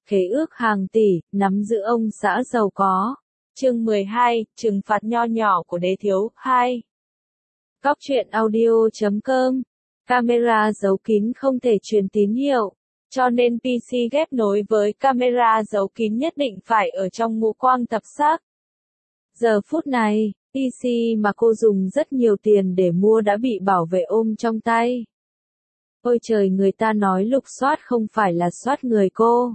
khế ước hàng tỷ, nắm giữ ông xã giàu có. Chương 12, trừng phạt nho nhỏ của đế thiếu, 2. Cóc truyện audio.com. Camera giấu kín không thể truyền tín hiệu, cho nên PC ghép nối với camera giấu kín nhất định phải ở trong ngũ quang thập sắc. Giờ phút này, PC mà cô dùng rất nhiều tiền để mua đã bị bảo vệ ôm trong tay. Ôi trời, người ta nói lục soát không phải là soát người cô,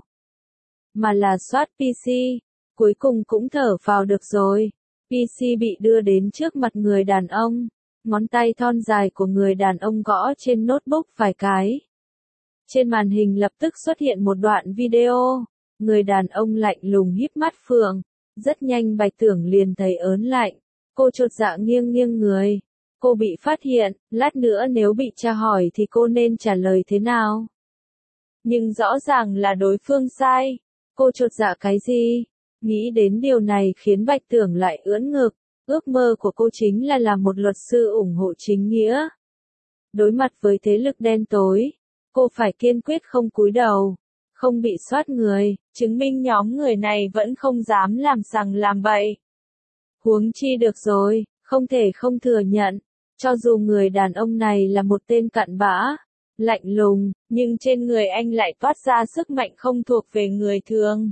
mà là soát PC. Cuối cùng cũng thở phào được rồi. PC bị đưa đến trước mặt người đàn ông. Ngón tay thon dài của người đàn ông gõ trên notebook vài cái. Trên màn hình lập tức xuất hiện một đoạn video. Người đàn ông lạnh lùng híp mắt phượng. Rất nhanh Bạch Tưởng liền thấy ớn lạnh. Cô chột dạ nghiêng nghiêng người. Cô bị phát hiện, lát nữa nếu bị tra hỏi thì cô nên trả lời thế nào? Nhưng rõ ràng là đối phương sai. Cô chột dạ cái gì? Nghĩ đến điều này khiến Bạch Tưởng lại ưỡn ngực. Ước mơ của cô chính là làm một luật sư ủng hộ chính nghĩa. Đối mặt với thế lực đen tối, cô phải kiên quyết không cúi đầu, không bị soát người, chứng minh nhóm người này vẫn không dám làm sằng làm bậy. Huống chi được rồi, không thể không thừa nhận, cho dù người đàn ông này là một tên cặn bã, lạnh lùng, nhưng trên người anh lại toát ra sức mạnh không thuộc về người thường.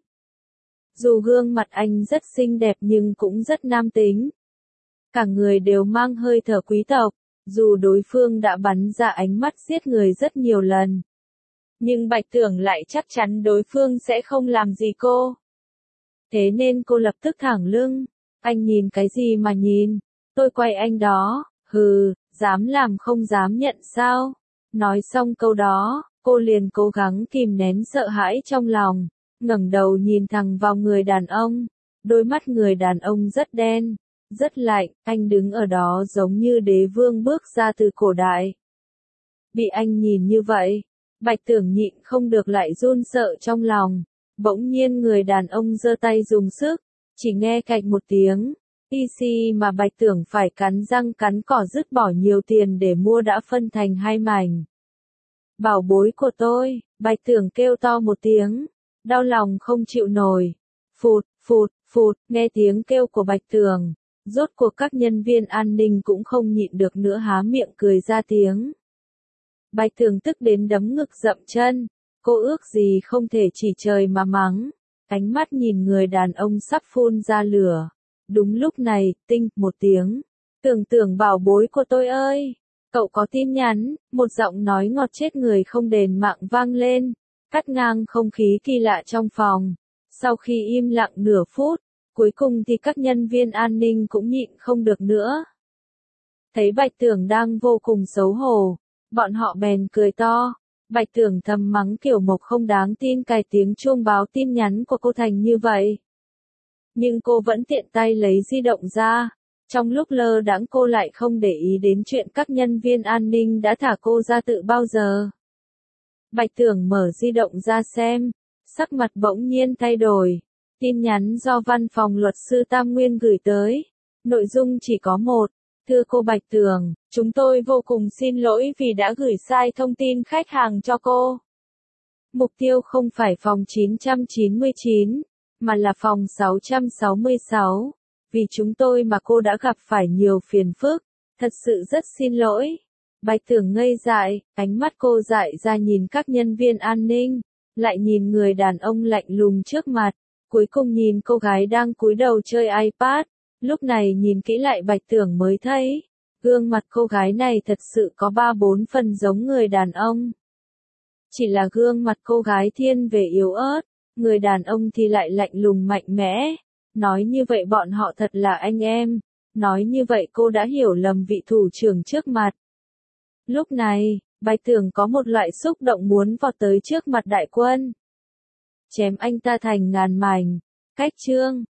Dù gương mặt anh rất xinh đẹp nhưng cũng rất nam tính. Cả người đều mang hơi thở quý tộc, dù đối phương đã bắn ra ánh mắt giết người rất nhiều lần. Nhưng Bạch Tưởng lại chắc chắn đối phương sẽ không làm gì cô. Thế nên cô lập tức thẳng lưng. Anh nhìn cái gì mà nhìn? Tôi quay anh đó. Hừ, dám làm không dám nhận sao? Nói xong câu đó, cô liền cố gắng kìm nén sợ hãi trong lòng, ngẩng đầu nhìn thẳng vào người đàn ông. Đôi mắt người đàn ông rất đen, rất lạnh, anh đứng ở đó giống như đế vương bước ra từ cổ đại. Bị anh nhìn như vậy, Bạch Tưởng nhịn không được lại run sợ trong lòng. Bỗng nhiên người đàn ông giơ tay dùng sức, chỉ nghe cạch một tiếng. PC mà Bạch Tưởng phải cắn răng cắn cỏ dứt bỏ nhiều tiền để mua đã phân thành hai mảnh. Bảo bối của tôi, Bạch Tưởng kêu to một tiếng, đau lòng không chịu nổi. Phụt, phụt, phụt, nghe tiếng kêu của Bạch Tưởng. Rốt cuộc các nhân viên an ninh cũng không nhịn được nữa há miệng cười ra tiếng. Bạch Tưởng tức đến đấm ngực dậm chân. Cô ước gì không thể chỉ trời mà mắng. Ánh mắt nhìn người đàn ông sắp phun ra lửa. Đúng lúc này, tinh, một tiếng. Tưởng bảo bối của tôi ơi. Cậu có tin nhắn, một giọng nói ngọt chết người không đền mạng vang lên. Cắt ngang không khí kỳ lạ trong phòng. Sau khi im lặng nửa phút, cuối cùng thì các nhân viên an ninh cũng nhịn không được nữa. Thấy Bạch Tưởng đang vô cùng xấu hổ, bọn họ bèn cười to. Bạch Tưởng thầm mắng Kiều Mộc không đáng tin cài tiếng chuông báo tin nhắn của cô thành như vậy. Nhưng cô vẫn tiện tay lấy di động ra. Trong lúc lơ đãng cô lại không để ý đến chuyện các nhân viên an ninh đã thả cô ra tự bao giờ. Bạch Tưởng mở di động ra xem, sắc mặt bỗng nhiên thay đổi. Tin nhắn do văn phòng luật sư Tam Nguyên gửi tới. Nội dung chỉ có một. Thưa cô Bạch Tưởng, chúng tôi vô cùng xin lỗi vì đã gửi sai thông tin khách hàng cho cô. Mục tiêu không phải phòng 999, mà là phòng 666. Vì chúng tôi mà cô đã gặp phải nhiều phiền phức. Thật sự rất xin lỗi. Bạch Tưởng ngây dại, ánh mắt cô dại ra nhìn các nhân viên an ninh, lại nhìn người đàn ông lạnh lùng trước mặt. Cuối cùng nhìn cô gái đang cúi đầu chơi iPad, lúc này nhìn kỹ lại Bạch Tưởng mới thấy, gương mặt cô gái này thật sự có 3-4 phần giống người đàn ông. Chỉ là gương mặt cô gái thiên về yếu ớt, người đàn ông thì lại lạnh lùng mạnh mẽ. Nói như vậy bọn họ thật là anh em, nói như vậy cô đã hiểu lầm vị thủ trưởng trước mặt. Lúc này, Bạch Tưởng có một loại xúc động muốn vọt tới trước mặt đại quân. Chém anh ta thành ngàn mảnh. Cách chương